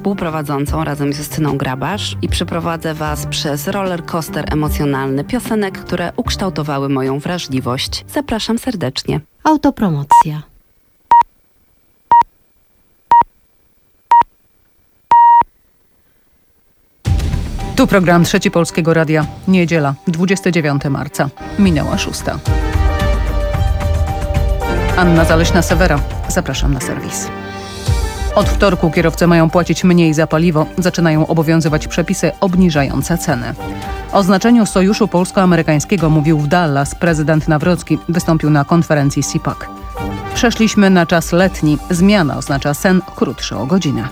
współprowadzącą razem z Justyną Grabasz i przeprowadzę Was przez roller coaster emocjonalny piosenek, które ukształtowały moją wrażliwość. Zapraszam serdecznie. Autopromocja. Tu program Trzeci Polskiego Radia. Niedziela, 29 marca. Minęła 6. Anna Zaleśna-Sewera. Zapraszam na serwis. Od wtorku kierowcy mają płacić mniej za paliwo. Zaczynają obowiązywać przepisy obniżające ceny. O znaczeniu sojuszu polsko-amerykańskiego mówił w Dallas prezydent Nawrocki. Wystąpił na konferencji CPAC. Przeszliśmy na czas letni. Zmiana oznacza sen krótszy o godzinę.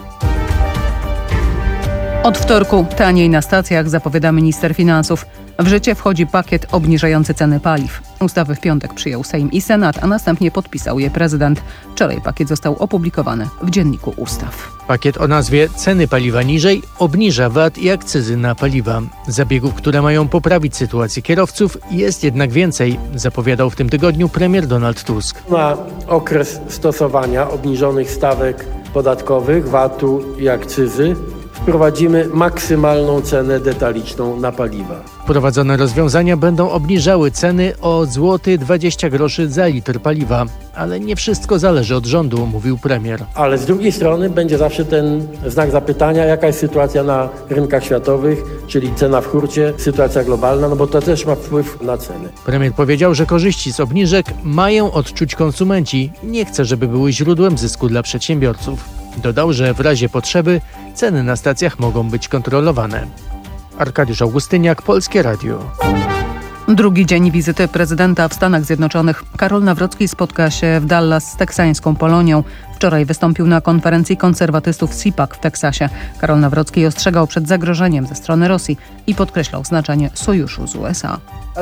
Od wtorku taniej na stacjach, zapowiada minister finansów. W życie wchodzi pakiet obniżający ceny paliw. Ustawy w piątek przyjął Sejm i Senat, a następnie podpisał je prezydent. Wczoraj pakiet został opublikowany w Dzienniku Ustaw. Pakiet o nazwie Ceny paliwa niżej obniża VAT i akcyzy na paliwa. Zabiegów, które mają poprawić sytuację kierowców, jest jednak więcej, zapowiadał w tym tygodniu premier Donald Tusk. Na okres stosowania obniżonych stawek podatkowych, VAT-u i akcyzy wprowadzimy maksymalną cenę detaliczną na paliwa. Wprowadzone rozwiązania będą obniżały ceny o złoty 20 groszy za litr paliwa. Ale nie wszystko zależy od rządu, mówił premier. Ale z drugiej strony będzie zawsze ten znak zapytania, jaka jest sytuacja na rynkach światowych, czyli cena w hurcie, sytuacja globalna, no bo to też ma wpływ na ceny. Premier powiedział, że korzyści z obniżek mają odczuć konsumenci. Nie chce, żeby były źródłem zysku dla przedsiębiorców. Dodał, że w razie potrzeby ceny na stacjach mogą być kontrolowane. Arkadiusz Augustyniak, Polskie Radio. Drugi dzień wizyty prezydenta w Stanach Zjednoczonych. Karol Nawrocki spotka się w Dallas z teksańską Polonią. Wczoraj wystąpił na konferencji konserwatystów CPAC w Teksasie. Karol Nawrocki ostrzegał przed zagrożeniem ze strony Rosji i podkreślał znaczenie sojuszu z USA.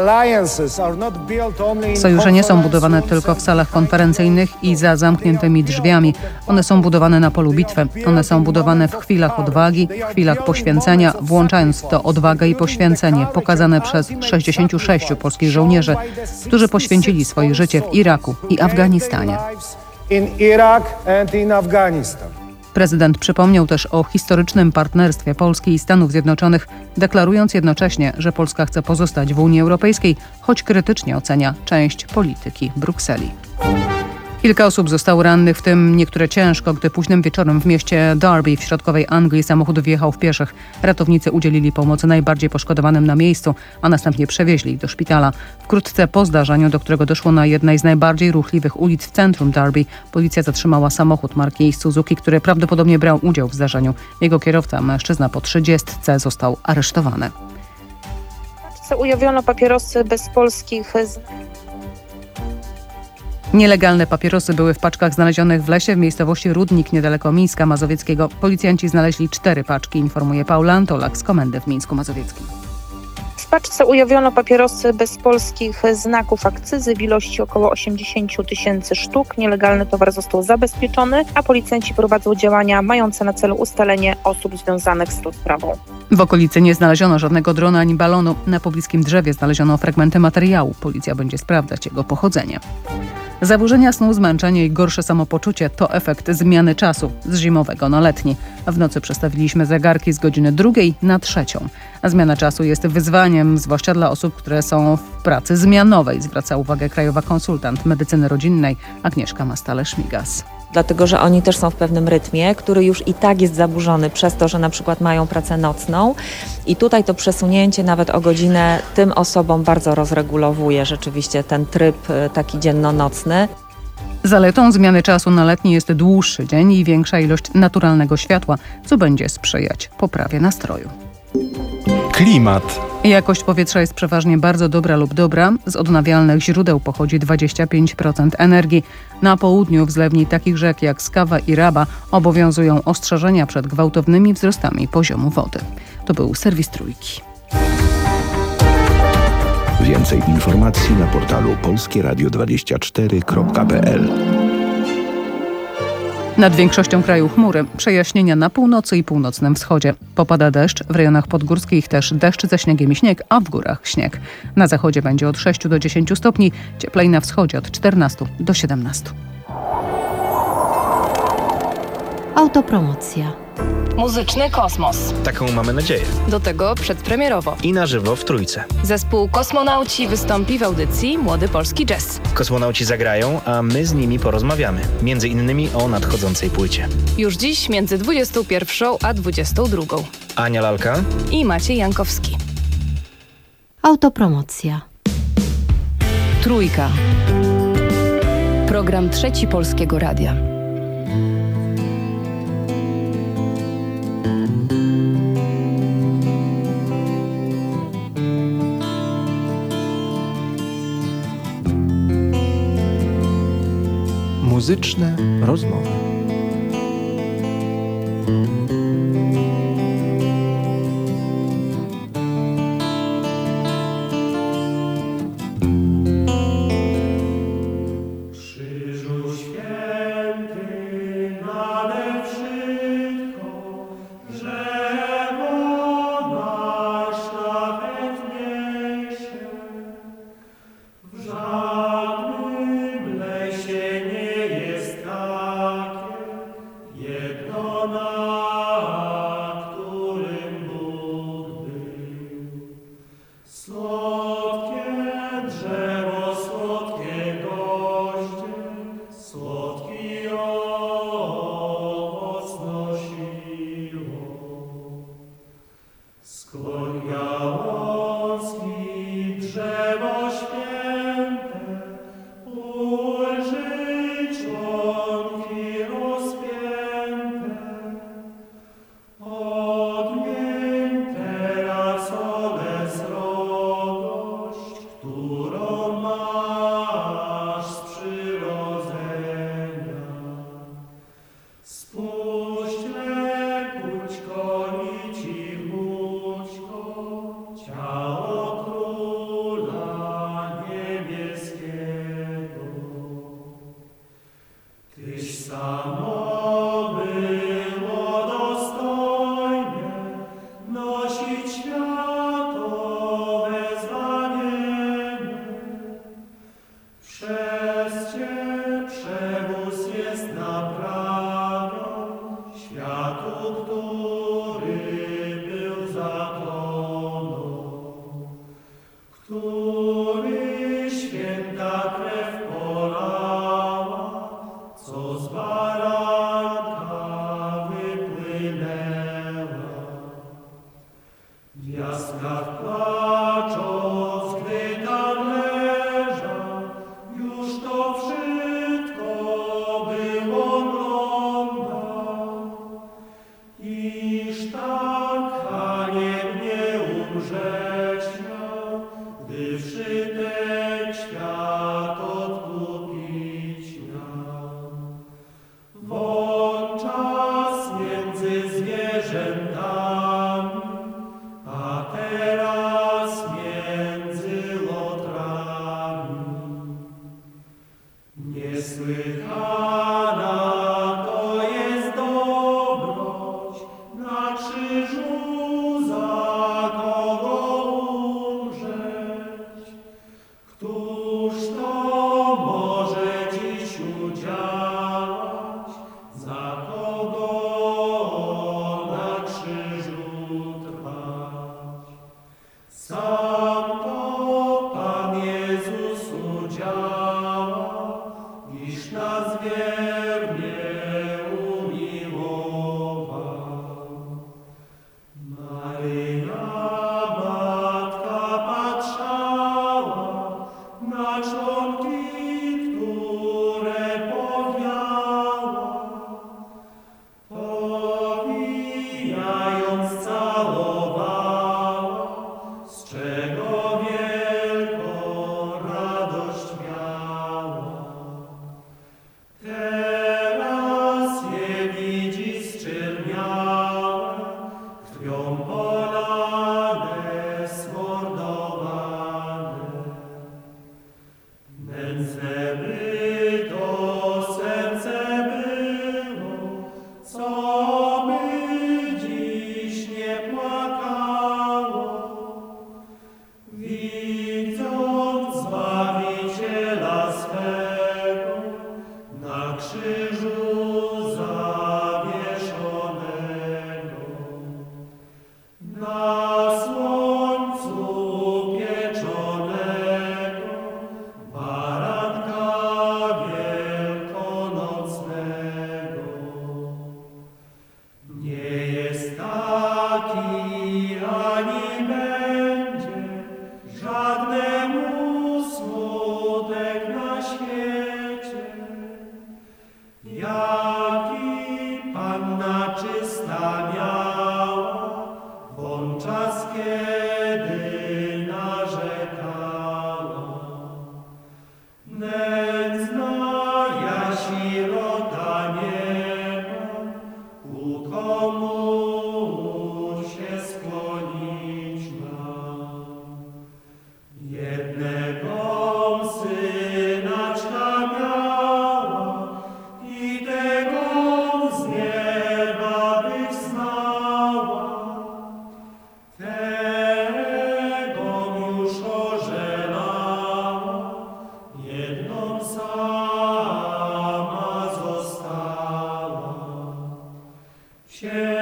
Sojusze nie są budowane tylko w salach konferencyjnych i za zamkniętymi drzwiami. One są budowane na polu bitwy. One są budowane w chwilach odwagi, w chwilach poświęcenia, włączając w to odwagę i poświęcenie pokazane przez 66 polskich żołnierzy, którzy poświęcili swoje życie w Iraku i Afganistanie. Prezydent przypomniał też o historycznym partnerstwie Polski i Stanów Zjednoczonych, deklarując jednocześnie, że Polska chce pozostać w Unii Europejskiej, choć krytycznie ocenia część polityki Brukseli. Kilka osób zostało rannych, w tym niektóre ciężko, gdy późnym wieczorem w mieście Derby w środkowej Anglii samochód wjechał w pieszych. Ratownicy udzielili pomocy najbardziej poszkodowanym na miejscu, a następnie przewieźli ich do szpitala. Wkrótce po zdarzeniu, do którego doszło na jednej z najbardziej ruchliwych ulic w centrum Derby, policja zatrzymała samochód marki Suzuki, który prawdopodobnie brał udział w zdarzeniu. Jego kierowca, mężczyzna po 30, został aresztowany. Ujawniono papierosy bez polskich. Nielegalne papierosy były w paczkach znalezionych w lesie w miejscowości Rudnik niedaleko Mińska Mazowieckiego. Policjanci znaleźli 4 paczki, informuje Paula Antolak z komendy w Mińsku Mazowieckim. W paczce ujawniono papierosy bez polskich znaków akcyzy w ilości około 80 000 sztuk. Nielegalny towar został zabezpieczony, a policjanci prowadzą działania mające na celu ustalenie osób związanych z tą sprawą. W okolicy nie znaleziono żadnego drona ani balonu. Na pobliskim drzewie znaleziono fragmenty materiału. Policja będzie sprawdzać jego pochodzenie. Zaburzenia snu, zmęczenie i gorsze samopoczucie to efekt zmiany czasu z zimowego na letni. W nocy przestawiliśmy zegarki z godziny 2 na 3. A zmiana czasu jest wyzwaniem, zwłaszcza dla osób, które są w pracy zmianowej, zwraca uwagę krajowa konsultant medycyny rodzinnej Agnieszka Mastale-Szmigas. Dlatego, że oni też są w pewnym rytmie, który już i tak jest zaburzony przez to, że na przykład mają pracę nocną i tutaj to przesunięcie nawet o godzinę tym osobom bardzo rozregulowuje rzeczywiście ten tryb taki dzienno-nocny. Zaletą zmiany czasu na letni jest dłuższy dzień i większa ilość naturalnego światła, co będzie sprzyjać poprawie nastroju. Klimat. Jakość powietrza jest przeważnie bardzo dobra lub dobra. Z odnawialnych źródeł pochodzi 25% energii. Na południu w zlewni takich rzek jak Skawa i Raba obowiązują ostrzeżenia przed gwałtownymi wzrostami poziomu wody. To był serwis Trójki. Więcej informacji na portalu polskieradio24.pl. Nad większością kraju chmury, przejaśnienia na północy i północnym wschodzie. Popada deszcz, w rejonach podgórskich też deszcz ze śniegiem i śnieg, a w górach śnieg. Na zachodzie będzie od 6 do 10 stopni, cieplej na wschodzie od 14 do 17. Autopromocja. Muzyczny kosmos. Taką mamy nadzieję. Do tego przedpremierowo. I na żywo w Trójce. Zespół Kosmonauci wystąpi w audycji Młody Polski Jazz. Kosmonauci zagrają, a my z nimi porozmawiamy. Między innymi o nadchodzącej płycie. Już dziś między 21 a 22. Ania Lalka I Maciej Jankowski. Autopromocja. Trójka. Program Trzeci Polskiego Radia. Muzyczne rozmowy. Niesłychana to jest dobroć na krzyżu.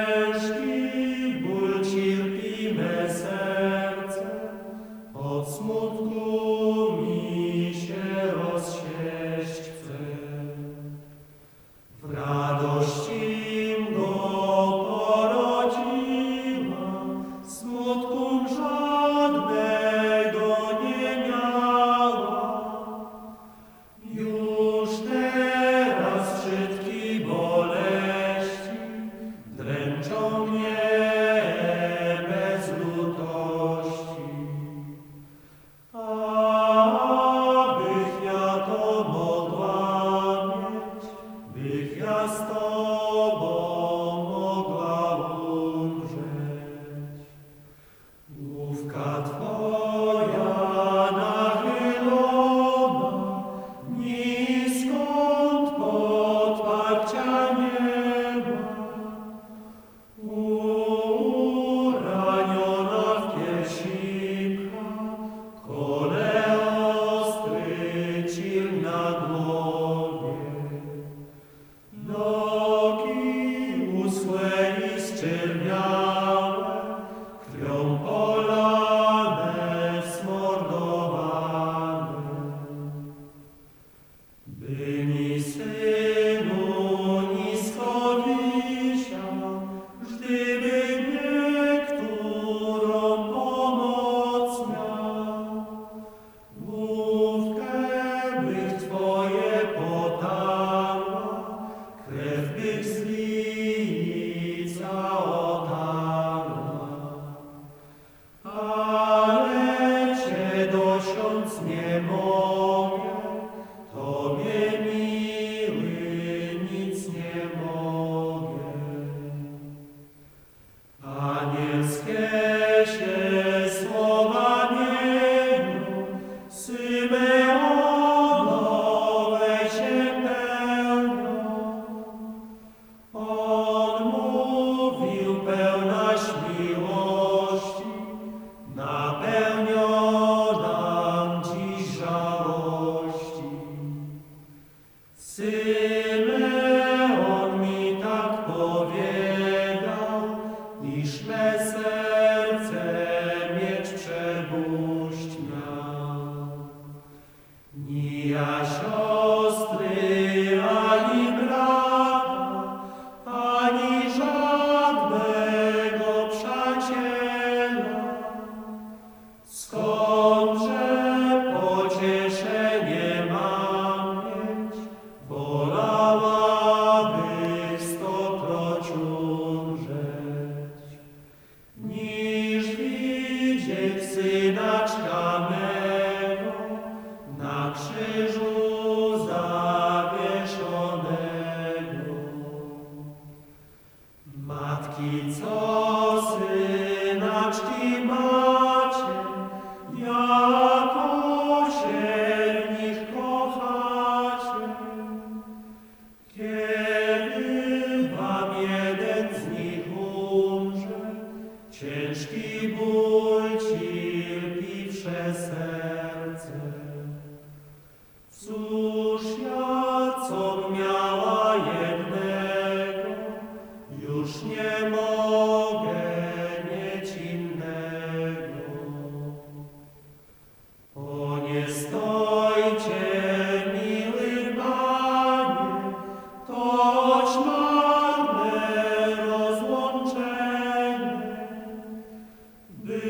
By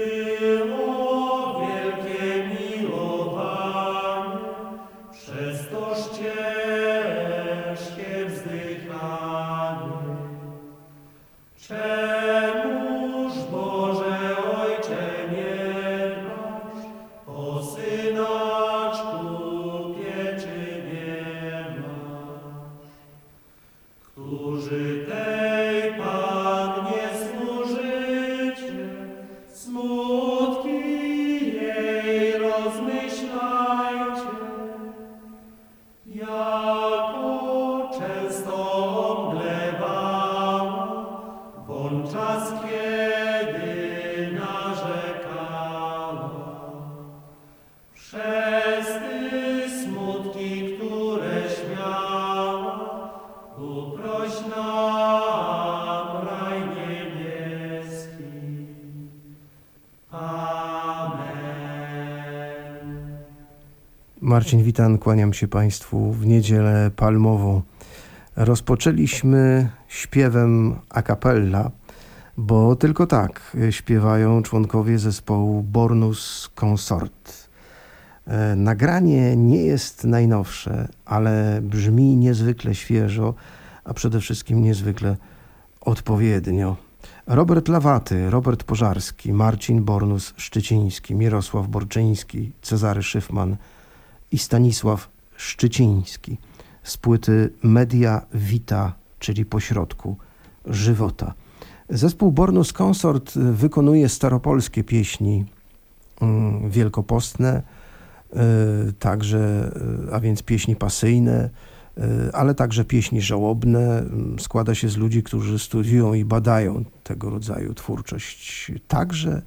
Marcin Witan, kłaniam się Państwu w niedzielę palmową. Rozpoczęliśmy śpiewem a cappella, bo tylko tak śpiewają członkowie zespołu Bornus Consort. Nagranie nie jest najnowsze, ale brzmi niezwykle świeżo, a przede wszystkim niezwykle odpowiednio. Robert Lawaty, Robert Pożarski, Marcin Bornus-Szczyciński, Mirosław Borczyński, Cezary Szyfman i Stanisław Szczyciński z płyty Media Vita, czyli pośrodku żywota. Zespół Bornus Consort wykonuje staropolskie pieśni wielkopostne, także, a więc pieśni pasyjne, ale także pieśni żałobne. Składa się z ludzi, którzy studiują i badają tego rodzaju twórczość. Także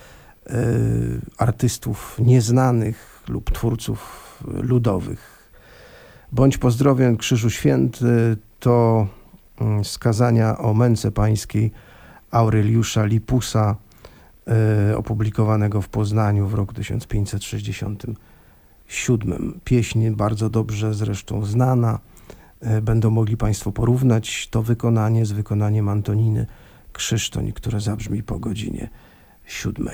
artystów nieznanych lub twórców ludowych. Bądź pozdrowień Krzyżu Święty to skazania o męce pańskiej Aureliusza Lipusa, opublikowanego w Poznaniu w roku 1567. Pieśń bardzo dobrze zresztą znana. Będą mogli Państwo porównać to wykonanie z wykonaniem Antoniny Krzysztoń, które zabrzmi po godzinie 7.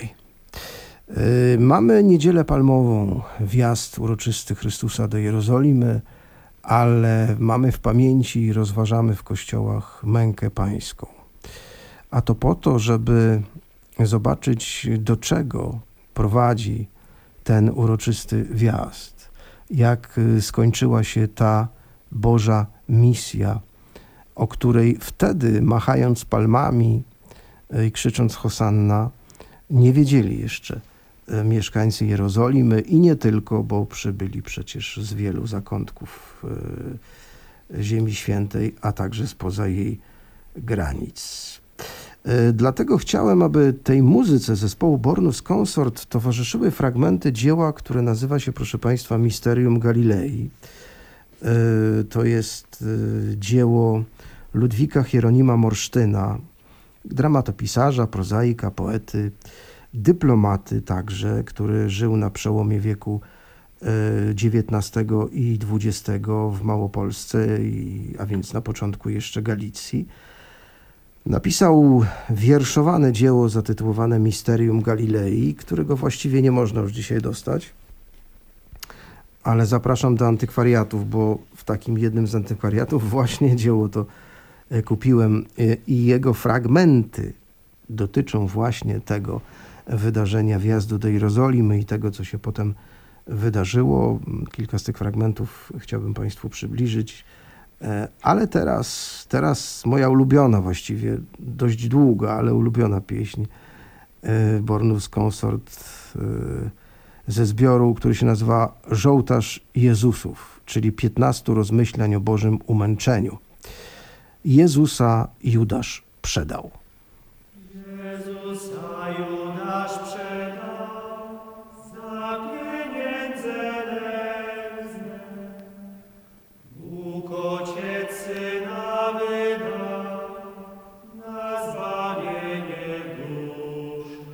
Mamy niedzielę palmową, wjazd uroczysty Chrystusa do Jerozolimy, ale mamy w pamięci i rozważamy w kościołach mękę pańską. A to po to, żeby zobaczyć, do czego prowadzi ten uroczysty wjazd, jak skończyła się ta Boża misja, o której wtedy, machając palmami i krzycząc Hosanna, nie wiedzieli jeszcze mieszkańcy Jerozolimy i nie tylko, bo przybyli przecież z wielu zakątków Ziemi Świętej, a także spoza jej granic. Dlatego chciałem, aby tej muzyce zespołu Bornus Consort towarzyszyły fragmenty dzieła, które nazywa się, proszę Państwa, Misterium Galilei. To jest dzieło Ludwika Hieronima Morsztyna, dramatopisarza, prozaika, poety, dyplomaty także, który żył na przełomie wieku XIX i XX w Małopolsce, a więc na początku jeszcze Galicji. Napisał wierszowane dzieło zatytułowane Misterium Galilei, którego właściwie nie można już dzisiaj dostać, ale zapraszam do antykwariatów, bo w takim jednym z antykwariatów właśnie dzieło to kupiłem i jego fragmenty dotyczą właśnie tego wydarzenia wjazdu do Jerozolimy i tego, co się potem wydarzyło. Kilka z tych fragmentów chciałbym Państwu przybliżyć, ale teraz moja ulubiona, właściwie dość długa, ale ulubiona pieśń Bornus Consort ze zbioru, który się nazywa Żołtarz Jezusów, czyli 15 rozmyślań o Bożym umęczeniu. Jezusa Judasz przedał. Jezusa Judasz przedał za pieniądze nędzne. Bóg Ojciec Syna wydał na zbawienie duszy.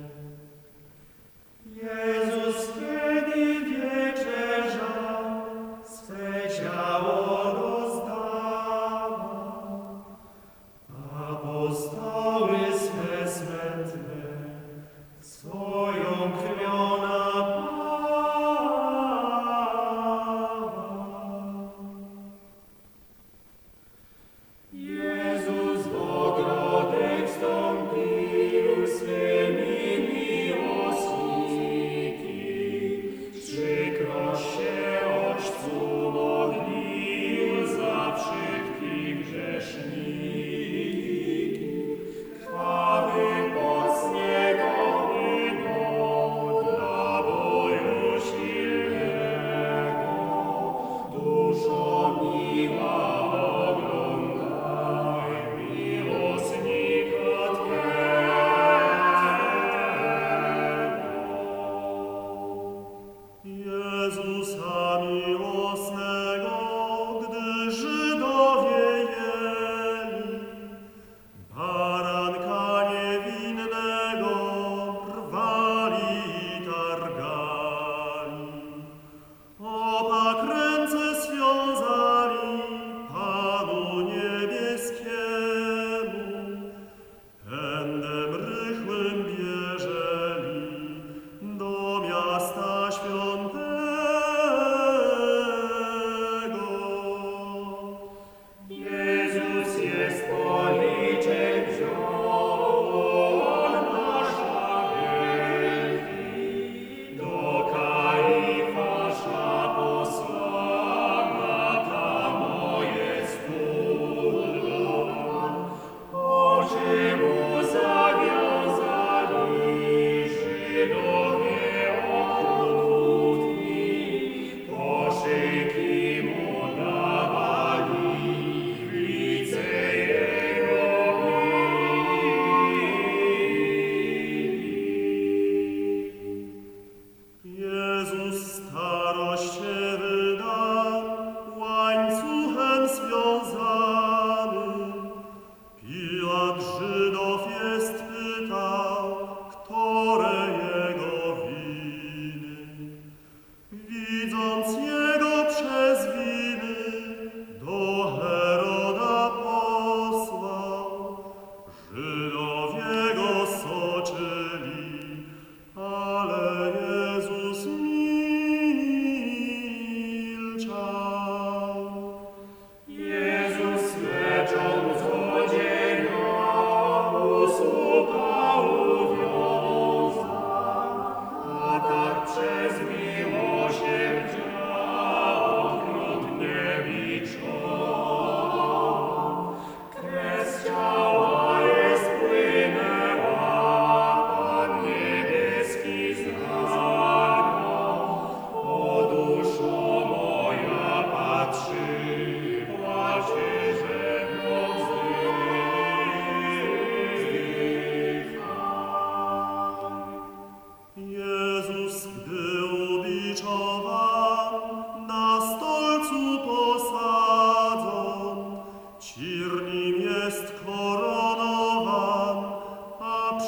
Jezus kiedy wieczerzał, swe ciało rozdawał, apostoł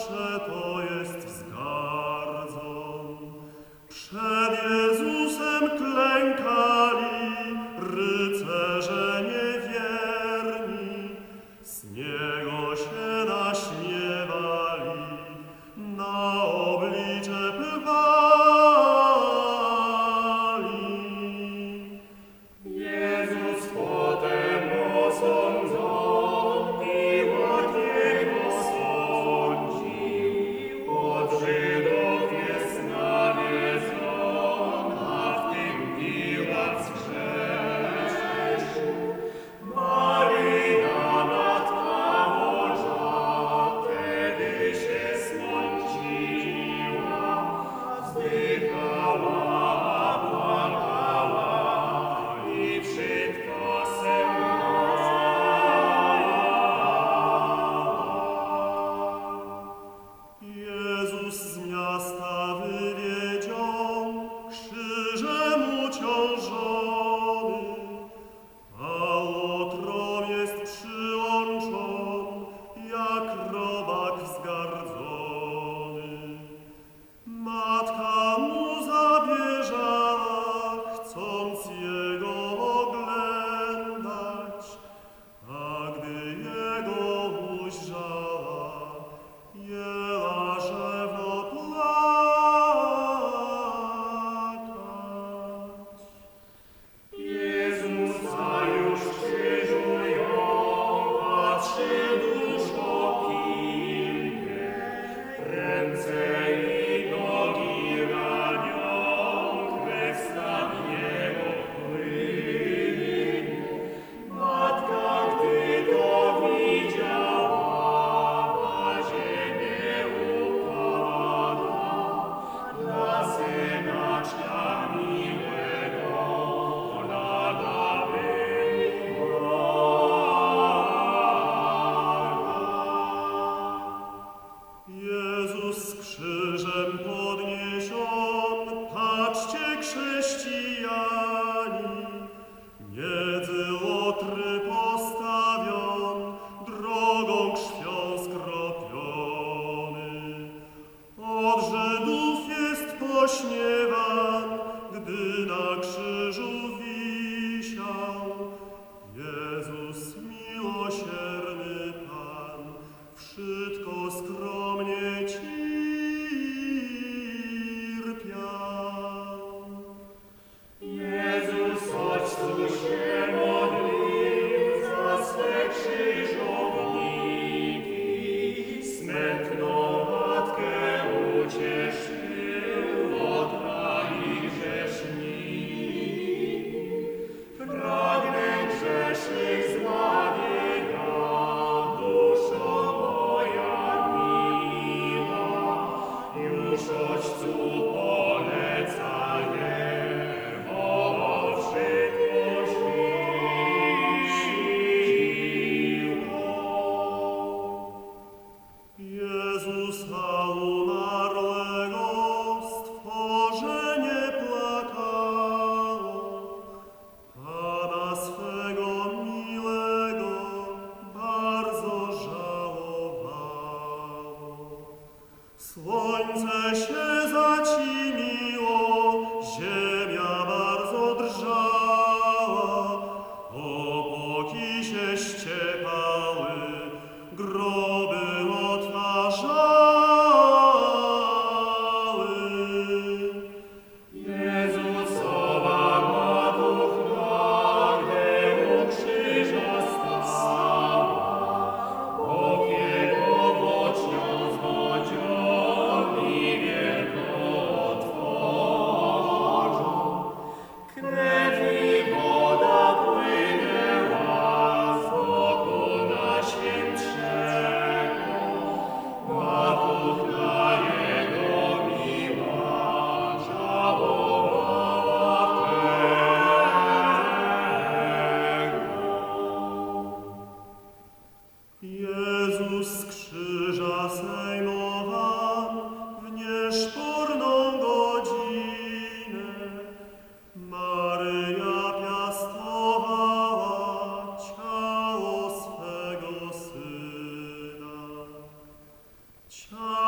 zawsze to jest wzgardzą. Przed Jezusem klękali rycerze niewierni, z Niego się naśmiewali, na oblicze plwali. Jezus potem osądzony od Niego sądził, od Żydów jest nawiedzona, w tym Piłat zgrzeszył. Maryja, Matka Boża, wtedy się smąciła, wzdychała, płakała i brzydko Jezus z miasta wywiedziony, krzyżem uciążony, a łotrom jest przyłączony, jak robak wzgardzony. Matka mu zabierzała, chcąc jego oglądać, a gdy jego ujrzała, jęła rzewno płakać. Jezusa już krzyżują, patrzy duszą pilnie, ręce i nogi ranią, krew stan jego płynie. Matka, gdy to widziała, na ziemię upadła, dla synaczka miłego lada Jezus z krzyżem podniesiony, patrzcie chrześcijani, między łotry postawion, drogą krwią skropiony. Od Żydów jest pośmiewan, gdy na krzyżu wisiał. Jezus miłosierny Pan, wszystko skromnie cierpiał. Jezus, Ojcu się modlił za swe krzyżowniki, smętną matkę ucieszył od rani grzeszniki. Pragnę grzesznych zbawienia, duszo moja miła, już Ojcu polecaję, bo wszystko siło. Jezusa umarłego stworzenie plakało, Pana swego miłego bardzo żałowało. Słońce się zacimiło, ziemia bardzo drżała, opłoki się ściepały, groby odtwarzały. Jezusowa ma duch nagle u krzyża stała, opieko bocznią zwodziony wielką otworzą. Krew i woda płynęła z boku Najświętszego, ma duch na jego miła żałowała tego. Jezus z krzyża sejmowan w nieszporną godzinę, Maryja piastowała ciało swego Syna.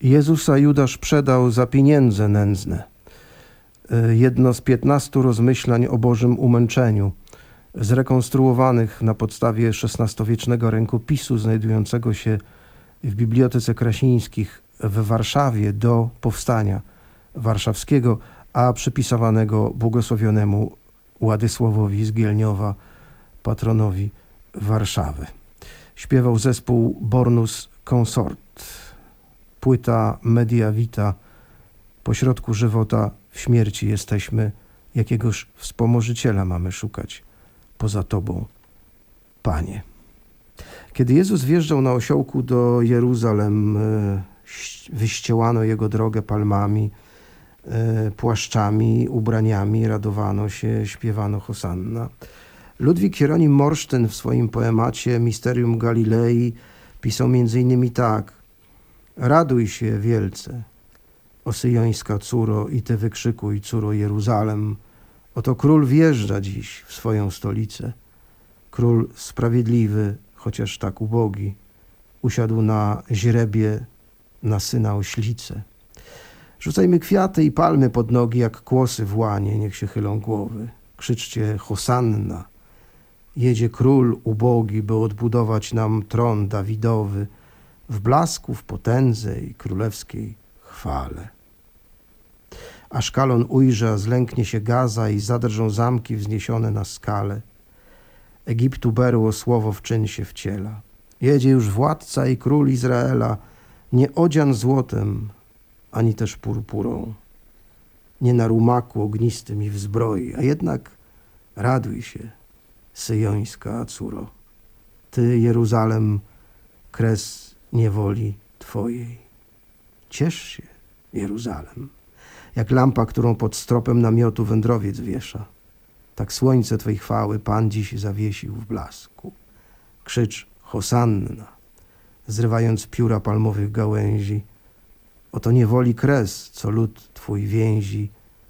Jezusa Judasz przedał za pieniądze nędzne. Jedno z 15 rozmyślań o Bożym umęczeniu, zrekonstruowanych na podstawie XVI-wiecznego rękopisu znajdującego się w Bibliotece Krasińskich w Warszawie do powstania warszawskiego, a przypisywanego błogosławionemu Władysławowi z Gielniowa, patronowi Warszawy. Śpiewał zespół Bornus Consort. Płyta Media Vita, pośrodku żywota w śmierci jesteśmy, jakiegoż wspomożyciela mamy szukać poza Tobą, Panie. Kiedy Jezus wjeżdżał na osiołku do Jeruzalem, wyściełano Jego drogę palmami, płaszczami, ubraniami, radowano się, śpiewano Hosanna. Ludwik Hieronim Morsztyn w swoim poemacie Misterium Galilei pisał m.in. tak: raduj się wielce, o syjońska córo, i ty wykrzykuj, córo Jeruzalem. Oto król wjeżdża dziś w swoją stolicę. Król sprawiedliwy, chociaż tak ubogi, usiadł na źrebie, na syna oślicę. Rzucajmy kwiaty i palmy pod nogi, jak kłosy w łanie, niech się chylą głowy. Krzyczcie Hosanna. Jedzie król ubogi, by odbudować nam tron Dawidowy w blasku, w potędze i królewskiej chwale. A szkalon ujrze, zlęknie się Gaza i zadrżą zamki wzniesione na skale. Egiptu berło słowo w czyn się wciela. Jedzie już władca i król Izraela, nie odzian złotem, ani też purpurą, nie na rumaku ognistym i w zbroi, a jednak raduj się, syjońska córo. Ty, Jeruzalem, kres niewoli Twojej. Ciesz się, Jeruzalem, jak lampa, którą pod stropem namiotu wędrowiec wiesza. Tak słońce Twej chwały Pan dziś zawiesił w blasku. Krzycz Hosanna, zrywając pióra palmowych gałęzi. Oto niewoli kres, co lud Twój więzi.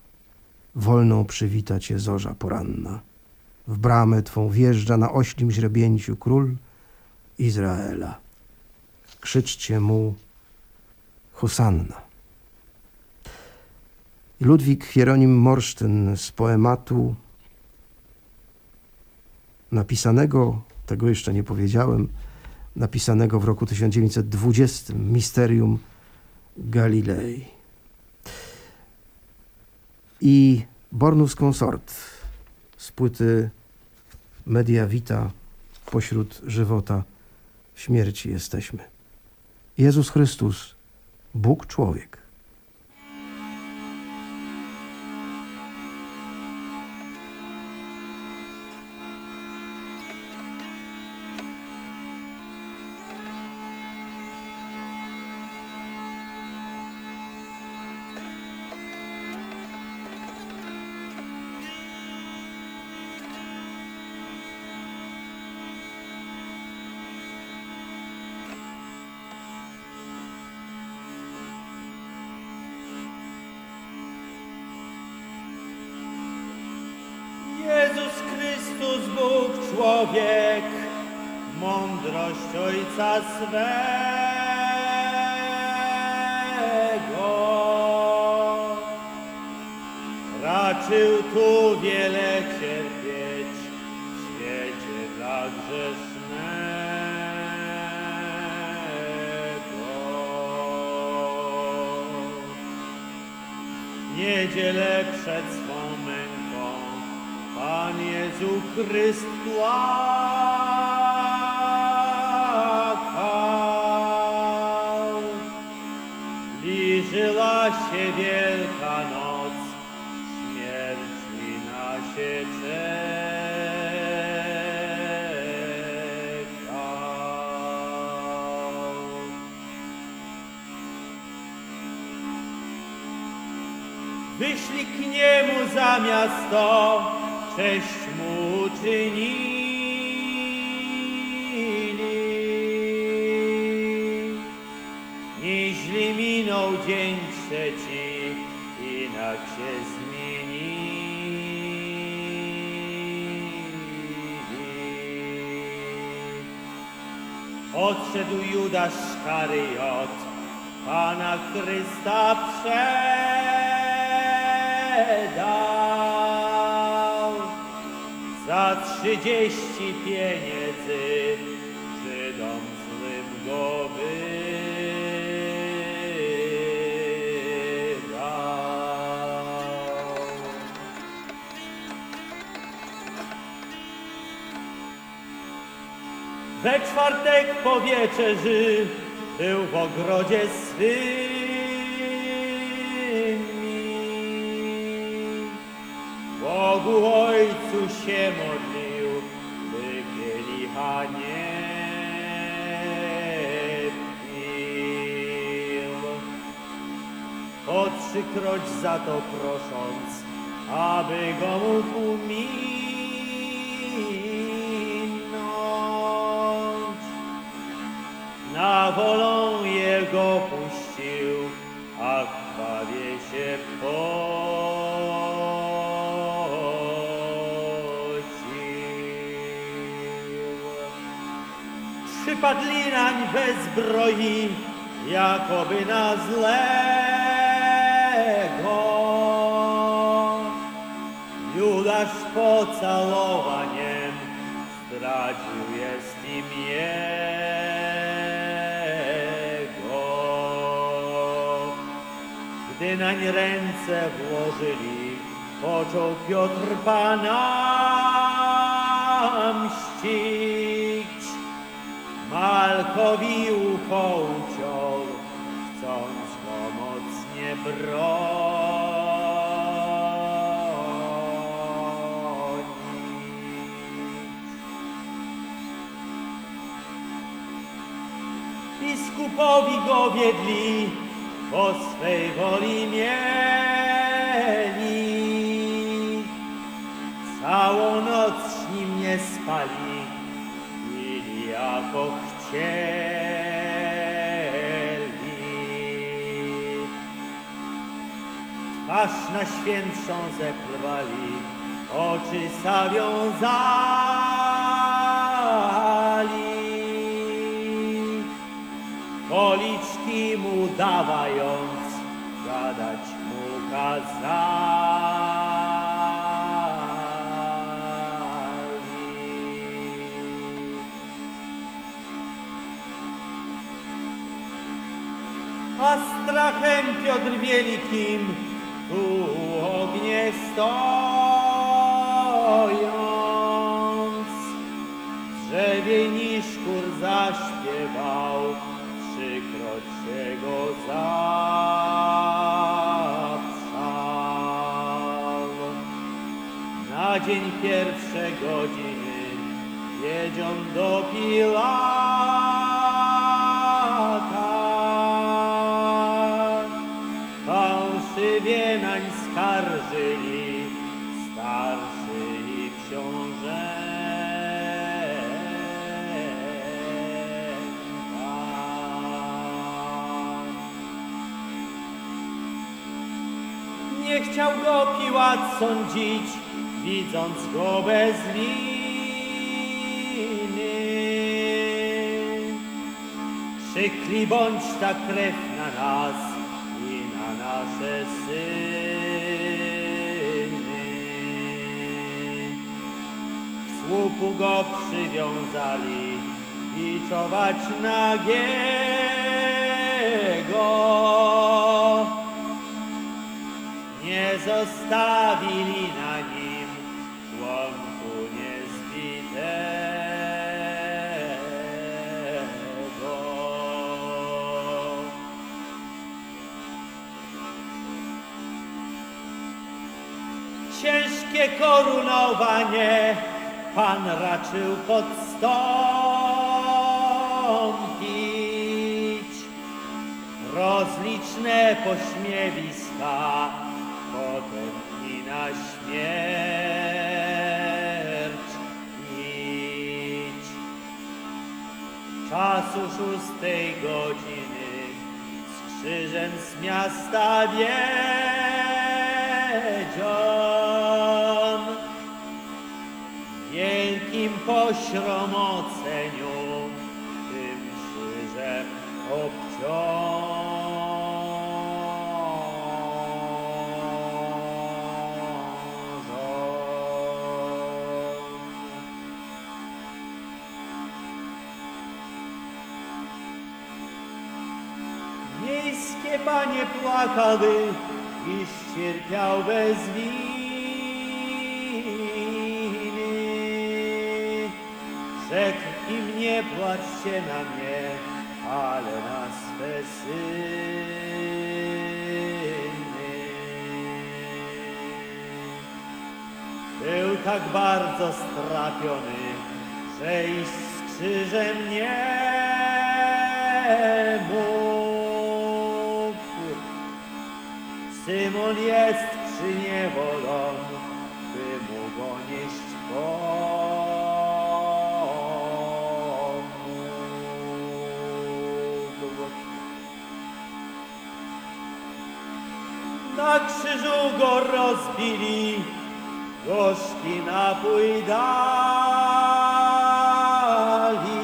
Wolną przywita Cię zorza poranna. W bramę Twą wjeżdża na oślim źrebięciu król Izraela. Krzyczcie mu Hosanna. Ludwik Hieronim Morsztyn z poematu napisanego, tego jeszcze nie powiedziałem, napisanego w roku 1920, Misterium Galilei. I Bornus Consort z płyty Media Vita, pośród żywota w śmierci jesteśmy. Jezus Chrystus, Bóg człowiek. Jezus Chrystus, Bóg człowiek, mądrość Ojca swego, raczył tu wiele cierpieć w świecie dla grzesznego. Niedzielę przed swą męką Pan Jezu Chryst płakał. Bliżyła się Wielka Noc, śmierci na się czekał. Wyszli k Niemu zamiast to, cześć mu czynili. Nieźli minął dzień trzeci, inak się zmienili. Odszedł Judasz Szkaryjot, Pana Chrysta przedał. Za 30 pieniędzy Żydom złym go wydał. We czwartek po wieczerzy był w ogrodzie swym. Bogu Ojcu się modlił, by kielicha nie pił. Po 3-kroć za to prosząc, aby go mógł minąć. Na wolą jego puścił, a krwawie się przypadli nań bez zbroi, jakoby na złego. Judasz pocałowaniem zdradził jest im jego. Gdy nań ręce włożyli, począł Piotr Pana mścić. Malkowi ucho uciął, chcąc go mocnie bronić. Biskupowi go wiedli, po swej woli mieli. Całą noc z nim nie spali, jako chcieli. Twarz na świętszą zeplwali, oczy zawiązali. Policzki mu dawając, gadać mu kazali. A strachem Piotr wielkim tu ognie stojąc, drzewieni szkur zaśpiewał, 3-kroć się go zaprzał. Na dzień pierwsze godziny jedzią do Pilata. Fałszywie nań skarżyli starszy i książęta. Nie chciał go Piłat sądzić, widząc go bez winy. Krzykli, bądź ta krew na nas i na nasze syny. K słupu go przywiązali, biczować nagiego. Nie zostawili na nim członku niezbitego. Ciężkie korunowanie Pan raczył podstąpić. Rozliczne pośmiewiska potem i na śmierć idź. Czasu 6 godziny z krzyżem z miasta wiedzion. W wielkim pośromoceniu tym krzyżem obciął. wszystkie panie płakały, iż cierpiał bez winy. Rzekł im: nie płaczcie na mnie, ale na swe syny. Był tak bardzo strapiony, że iść z krzyżem nie mógł. Szymon jest przyniewolon, by mu go nieść pomógł. Na krzyżu go rozbili, gorzki napój dali.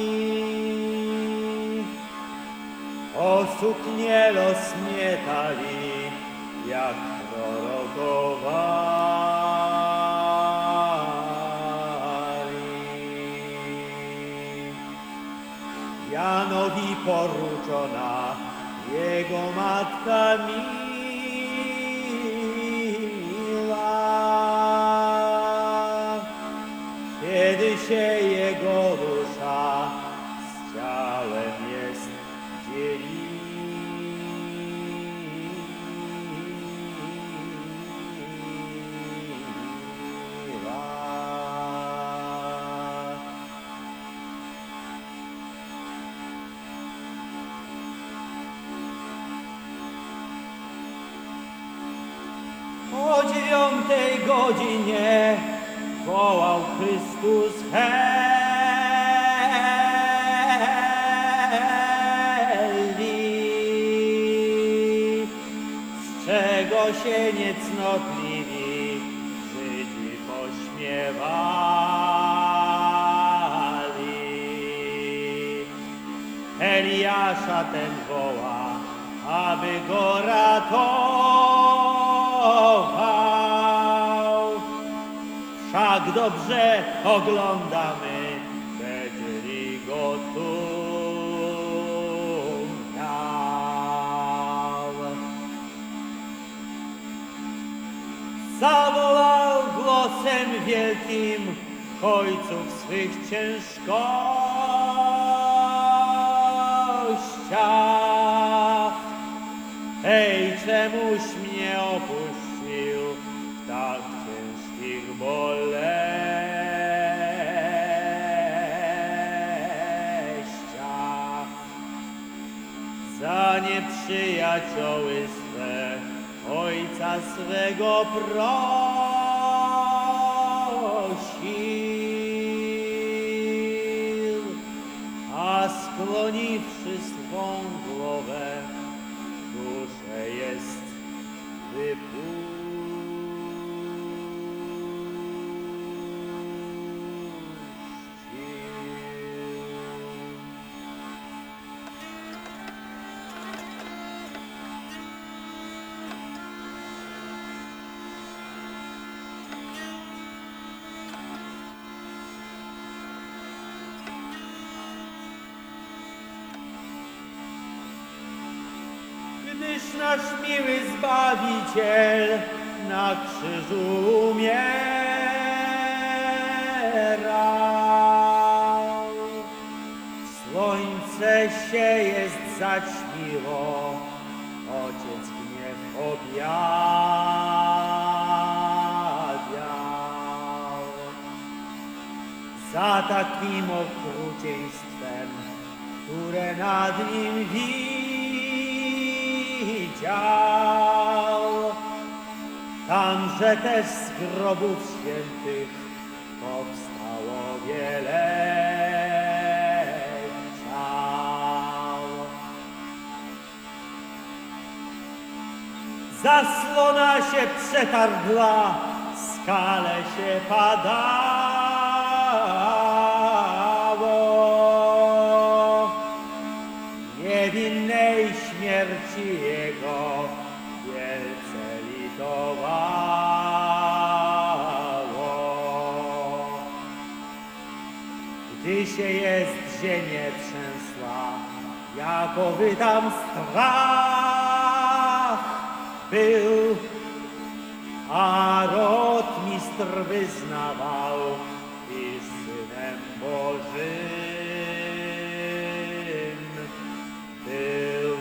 O suknię rozmietali, jak prorokowali. Janowi poruczona jego matka miła, kiedy się jego dusza z ciałem jest dzieliła. O 9 godzinie wołał Chrystus: Heli, z czego się niecnotliwi Żydzi pośmiewali. Eliasza ten woła, aby go ratował. Wszak dobrze oglądamy, jeżeli go tu miał. Zawołał głosem wielkim ojców swych ciężkościach: hej, czemuś mnie opuścił w tak ciężkich boleściach? Za nieprzyjacioły swe ojca swego prosił, a skloniwszy swą głowę, duszę jest gdyż nasz miły Zbawiciel na krzyżu umierał. Słońce się jest zaćmiło, Ojciec gniew objawiał. Za takim okrucieństwem, które nad nim widział, tamże też z grobów świętych powstało wiele ciał. Zaslona się przetardła, skale się padało. Niewinnej śmierci jego wielce litowało. Gdy się jest ziemię trzęsła, jakoby tam strach był, a rotmistrz wyznawał, iż Synem Bożym był.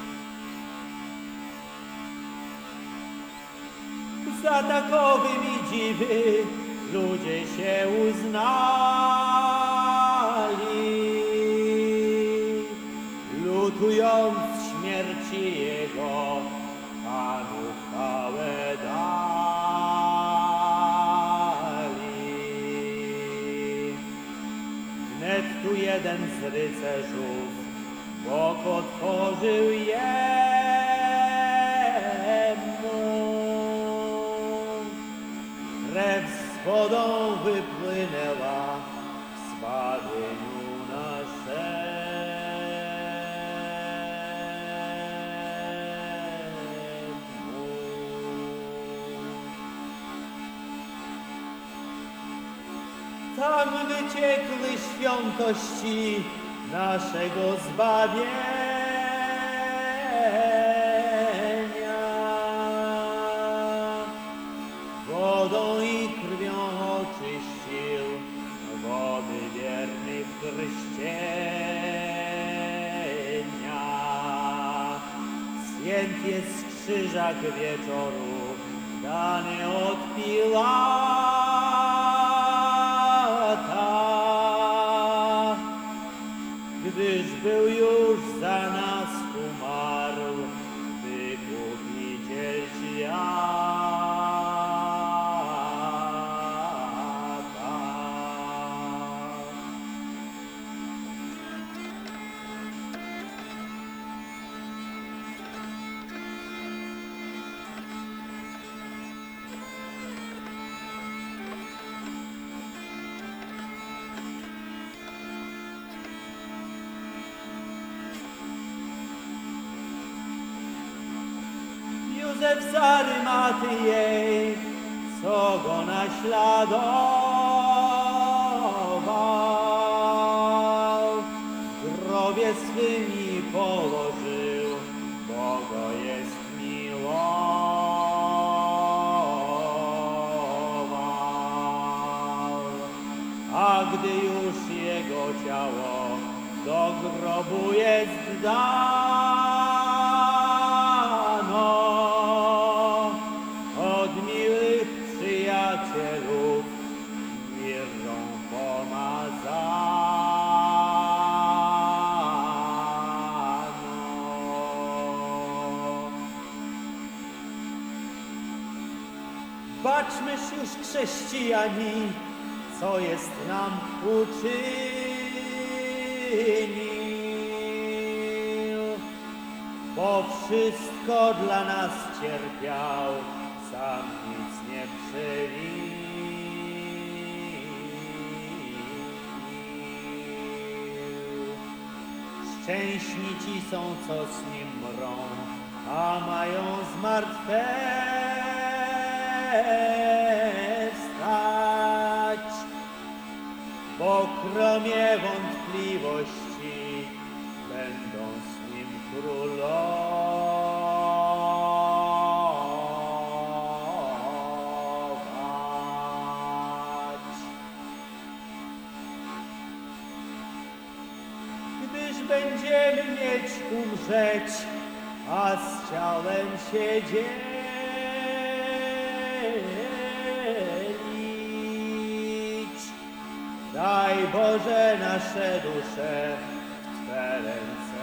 Za takowymi dziwy ludzie się uznali, lutując śmierci Jego, Panu chwałę dali. Wnet tu jeden z rycerzów bok otworzył jemu, krew z wodą wypłynęła w zbawieniu naszemu. Tam wyciekły świętości naszego zbawienia. Wodą i krwią oczyścił wody wiernych chrzcienia. Święt jest krzyżak wieczoru, dany od Pilata, gdyż był już za nas umarł, wykupiciel świata. Józef z Arymatyi, co go naśladował, w grobie swym i położył, bo go jest miłował. A gdy już jego ciało do grobu jest dano, od miłych przyjacielów mirrą pomazano. Baczmyż już, chrześcijani, co jest nam uczynił, bo wszystko dla nas cierpiał, sam nic nie przelił. Szczęśni ci są, co z nim mrą, a mają zmartwychwstać, bo kromie wątpliwości będą z nim królować. Gdyż będziemy mieć umrzeć, a z ciałem się dzielić, daj Boże nasze dusze w Twe ręce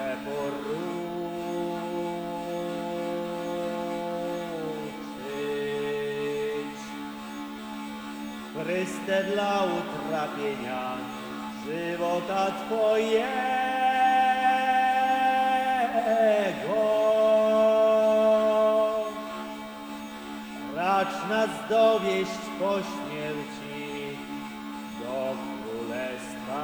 porzucić. Chryste, dla utrapienia żywota Twojego racz nas dowieść po śmierci do Królestwa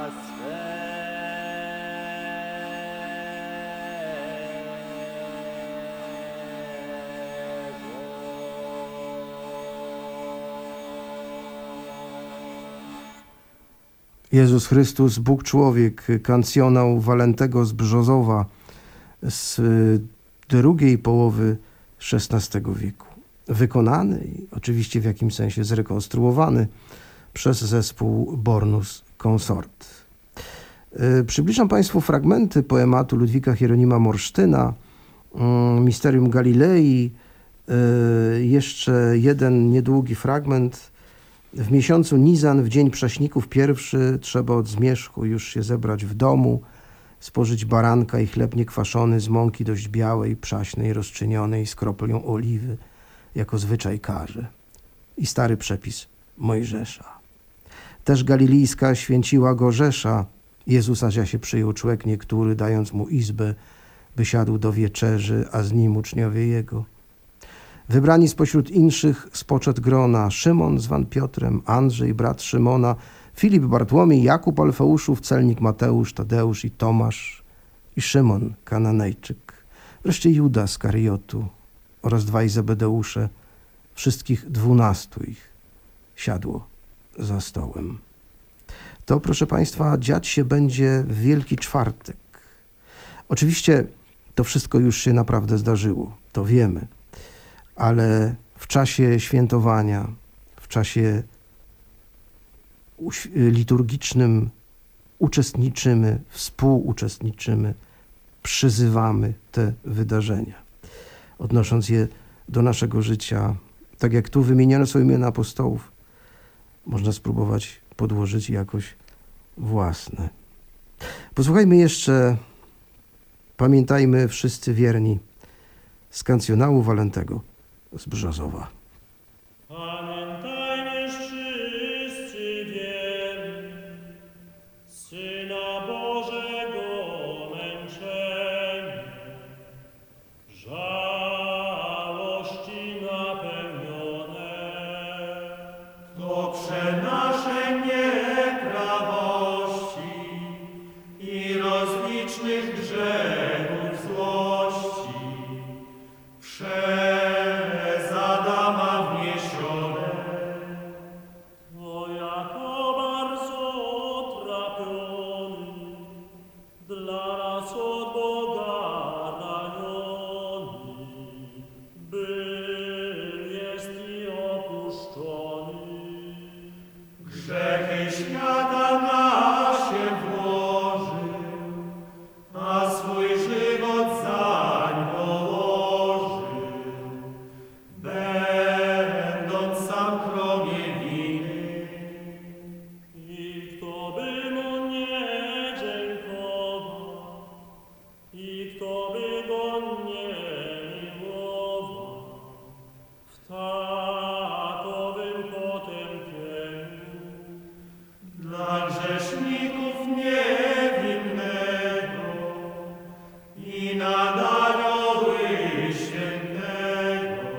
Jezus Chrystus, Bóg człowiek, kancjonał Walentego z Brzozowa z drugiej połowy XVI wieku. Wykonany i oczywiście w jakimś sensie zrekonstruowany przez zespół Bornus Consort. Przybliżam Państwu fragmenty poematu Ludwika Hieronima Morsztyna, Misterium Galilei. Jeszcze jeden niedługi fragment. W miesiącu Nizan, w dzień prześników pierwszy, trzeba od zmierzchu już się zebrać w domu, spożyć baranka i chleb niekwaszony z mąki dość białej, przaśnej, rozczynionej z kroplą oliwy, jako zwyczaj każe. I stary przepis Mojżesza. Też galilijska święciła go Rzesza. Jezusa zaś się przyjął człowiek niektóry, dając mu izbę, by siadł do wieczerzy, a z nim uczniowie jego. Wybrani spośród inszych spoczet grona, Szymon zwan Piotrem, Andrzej, brat Szymona, Filip, Bartłomiej, Jakub, Alfeuszów, celnik Mateusz, Tadeusz i Tomasz i Szymon, Kananejczyk. Wreszcie Juda z Kariotu oraz 2 Zebedeusze, wszystkich 12 ich siadło za stołem. To, proszę Państwa, dziać się będzie w Wielki Czwartek. Oczywiście to wszystko już się naprawdę zdarzyło, to wiemy, ale w czasie świętowania, w czasie liturgicznym uczestniczymy, współuczestniczymy, przyzywamy te wydarzenia, odnosząc je do naszego życia. Tak jak tu wymienione są imiona apostołów, można spróbować podłożyć jakoś własne. Posłuchajmy jeszcze, pamiętajmy wszyscy wierni, z kancjonału Walentego z Brzozowa. Pamiętajmy wszyscy wierni, Syna Bożego męczenia, żałości napełnione, to przenasze nieprawości i rozlicznych grzechów złości, przez Adama wniesione, to jako bardzo trapiony, dla nas od Boga raniony, był, jest i opuszczony. Grzechy świata na się włożył, a swój żywot zań położył, będąc sam kromie winy. I kto by mu nie dziękował, i kto by go nie miłował, w takowym potępieniu dla grzeszników niewinnego i nad anioły świętego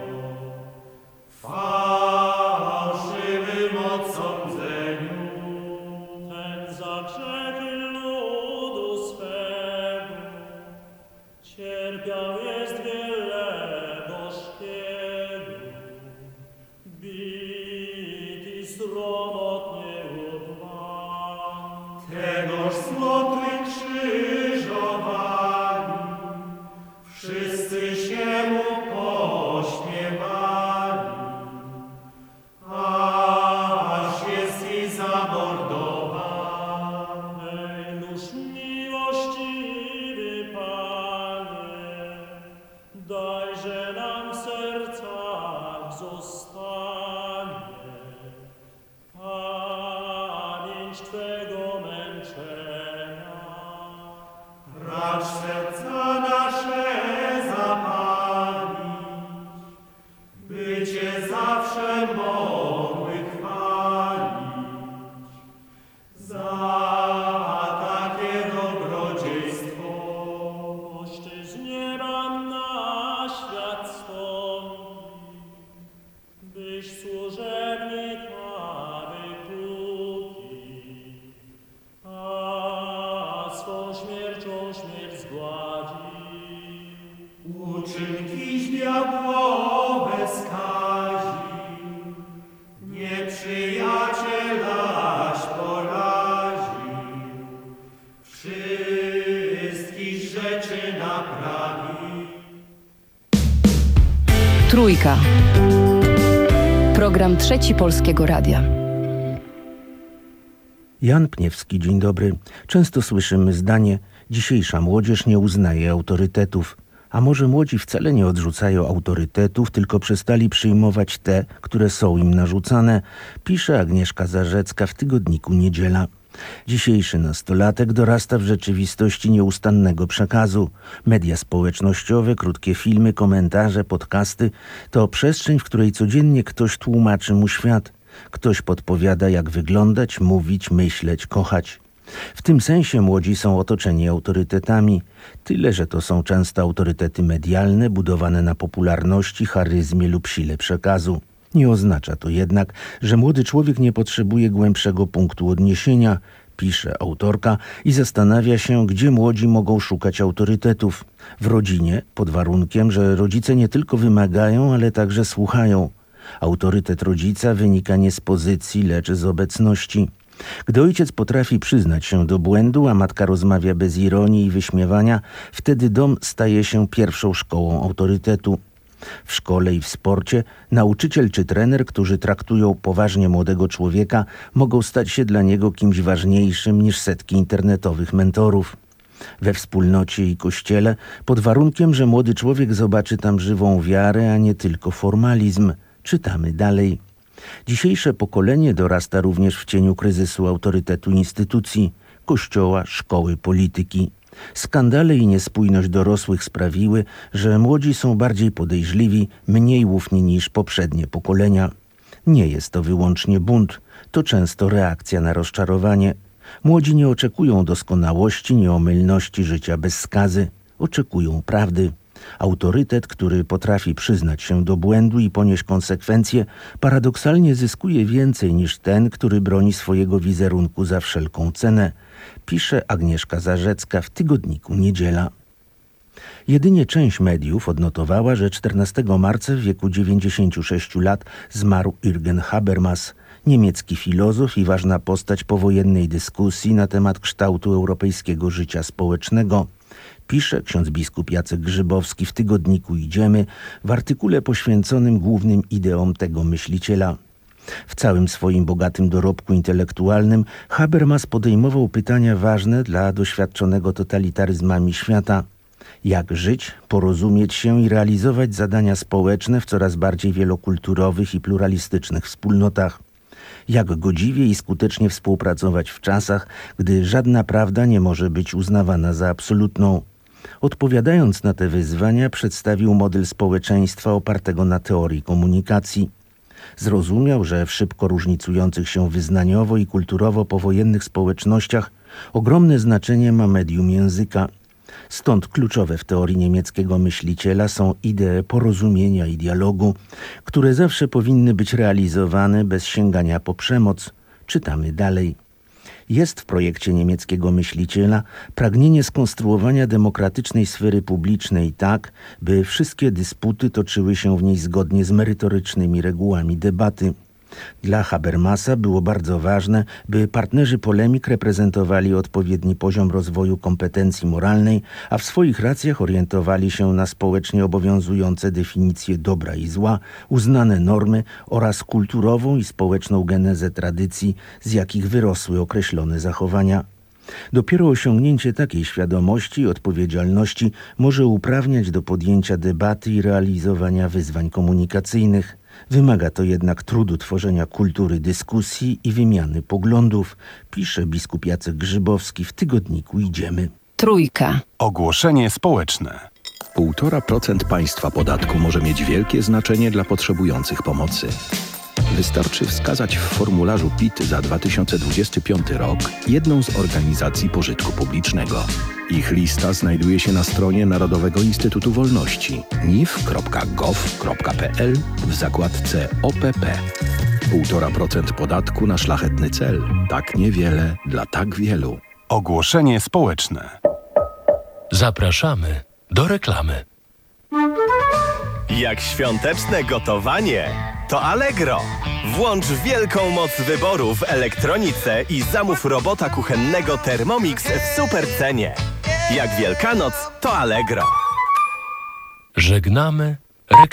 fałszywym odsądzeniu. Ten za grzechy ludu swego cierpiał jest wiele gorzkiego, bit i sromotnie udłam. Tegoż złoty krzyżowani, wszyscy się mu pośmiewali, aż jest i zamordował. Ej, nóż miłościwy Panie, dajże nam w sercach zostanie pamięć Twego męczenia. Racz serca nasze zapalić, by Cię zawsze mogły chwalić za takie dobrodziejstwo. Choć Ty z nieba na świat stąpi, byś służebnika wykupił, a swą śmiercią śmierć zgładził. Uczynki diabłowe skaził, nieprzyjacielaś poraził, wszystkich rzeczy naprawił. Trójka. Program Trzeci Polskiego Radia. Jan Pniewski, dzień dobry. Często słyszymy zdanie: dzisiejsza młodzież nie uznaje autorytetów. A może młodzi wcale nie odrzucają autorytetów, tylko przestali przyjmować te, które są im narzucane, pisze Agnieszka Zarzecka w tygodniku Niedziela. Dzisiejszy nastolatek dorasta w rzeczywistości nieustannego przekazu. Media społecznościowe, krótkie filmy, komentarze, podcasty to przestrzeń, w której codziennie ktoś tłumaczy mu świat. Ktoś podpowiada, jak wyglądać, mówić, myśleć, kochać. W tym sensie młodzi są otoczeni autorytetami. Tyle, że to są często autorytety medialne, budowane na popularności, charyzmie lub sile przekazu. Nie oznacza to jednak, że młody człowiek nie potrzebuje głębszego punktu odniesienia, pisze autorka i zastanawia się, gdzie młodzi mogą szukać autorytetów. W rodzinie, pod warunkiem, że rodzice nie tylko wymagają, ale także słuchają. Autorytet rodzica wynika nie z pozycji, lecz z obecności. Gdy ojciec potrafi przyznać się do błędu, a matka rozmawia bez ironii i wyśmiewania, wtedy dom staje się pierwszą szkołą autorytetu. W szkole i w sporcie nauczyciel czy trener, którzy traktują poważnie młodego człowieka, mogą stać się dla niego kimś ważniejszym niż setki internetowych mentorów. We wspólnocie i kościele, pod warunkiem, że młody człowiek zobaczy tam żywą wiarę, a nie tylko formalizm. Czytamy dalej. Dzisiejsze pokolenie dorasta również w cieniu kryzysu autorytetu instytucji, kościoła, szkoły, polityki. Skandale i niespójność dorosłych sprawiły, że młodzi są bardziej podejrzliwi, mniej ufni niż poprzednie pokolenia. Nie jest to wyłącznie bunt, to często reakcja na rozczarowanie. Młodzi nie oczekują doskonałości, nieomylności życia bez skazy. Oczekują prawdy. Autorytet, który potrafi przyznać się do błędu i ponieść konsekwencje, paradoksalnie zyskuje więcej niż ten, który broni swojego wizerunku za wszelką cenę, pisze Agnieszka Zarzecka w tygodniku Niedziela. Jedynie część mediów odnotowała, że 14 marca w wieku 96 lat zmarł Jürgen Habermas, niemiecki filozof i ważna postać powojennej dyskusji na temat kształtu europejskiego życia społecznego. Pisze ksiądz biskup Jacek Grzybowski w tygodniku Idziemy w artykule poświęconym głównym ideom tego myśliciela. W całym swoim bogatym dorobku intelektualnym Habermas podejmował pytania ważne dla doświadczonego totalitaryzmami świata. Jak żyć, porozumieć się i realizować zadania społeczne w coraz bardziej wielokulturowych i pluralistycznych wspólnotach. Jak godziwie i skutecznie współpracować w czasach, gdy żadna prawda nie może być uznawana za absolutną. Odpowiadając na te wyzwania, przedstawił model społeczeństwa opartego na teorii komunikacji. Zrozumiał, że w szybko różnicujących się wyznaniowo i kulturowo powojennych społecznościach ogromne znaczenie ma medium języka. Stąd kluczowe w teorii niemieckiego myśliciela są idee porozumienia i dialogu, które zawsze powinny być realizowane bez sięgania po przemoc. Czytamy dalej. Jest w projekcie niemieckiego myśliciela pragnienie skonstruowania demokratycznej sfery publicznej tak, by wszystkie dysputy toczyły się w niej zgodnie z merytorycznymi regułami debaty. Dla Habermasa było bardzo ważne, by partnerzy polemik reprezentowali odpowiedni poziom rozwoju kompetencji moralnej, a w swoich racjach orientowali się na społecznie obowiązujące definicje dobra i zła, uznane normy oraz kulturową i społeczną genezę tradycji, z jakich wyrosły określone zachowania. Dopiero osiągnięcie takiej świadomości i odpowiedzialności może uprawniać do podjęcia debaty i realizowania wyzwań komunikacyjnych. Wymaga to jednak trudu tworzenia kultury dyskusji i wymiany poglądów, pisze biskup Jacek Grzybowski w tygodniku Idziemy. Trójka. Ogłoszenie społeczne. 1,5% państwa podatku może mieć wielkie znaczenie dla potrzebujących pomocy. Wystarczy wskazać w formularzu PIT za 2025 rok jedną z organizacji pożytku publicznego. Ich lista znajduje się na stronie Narodowego Instytutu Wolności nif.gov.pl w zakładce OPP. 1,5% podatku na szlachetny cel. Tak niewiele dla tak wielu. Ogłoszenie społeczne. Zapraszamy do reklamy. Jak świąteczne gotowanie, to Allegro. Włącz wielką moc wyboru w elektronice i zamów robota kuchennego Thermomix w super cenie. Jak Wielkanoc, to Allegro. Żegnamy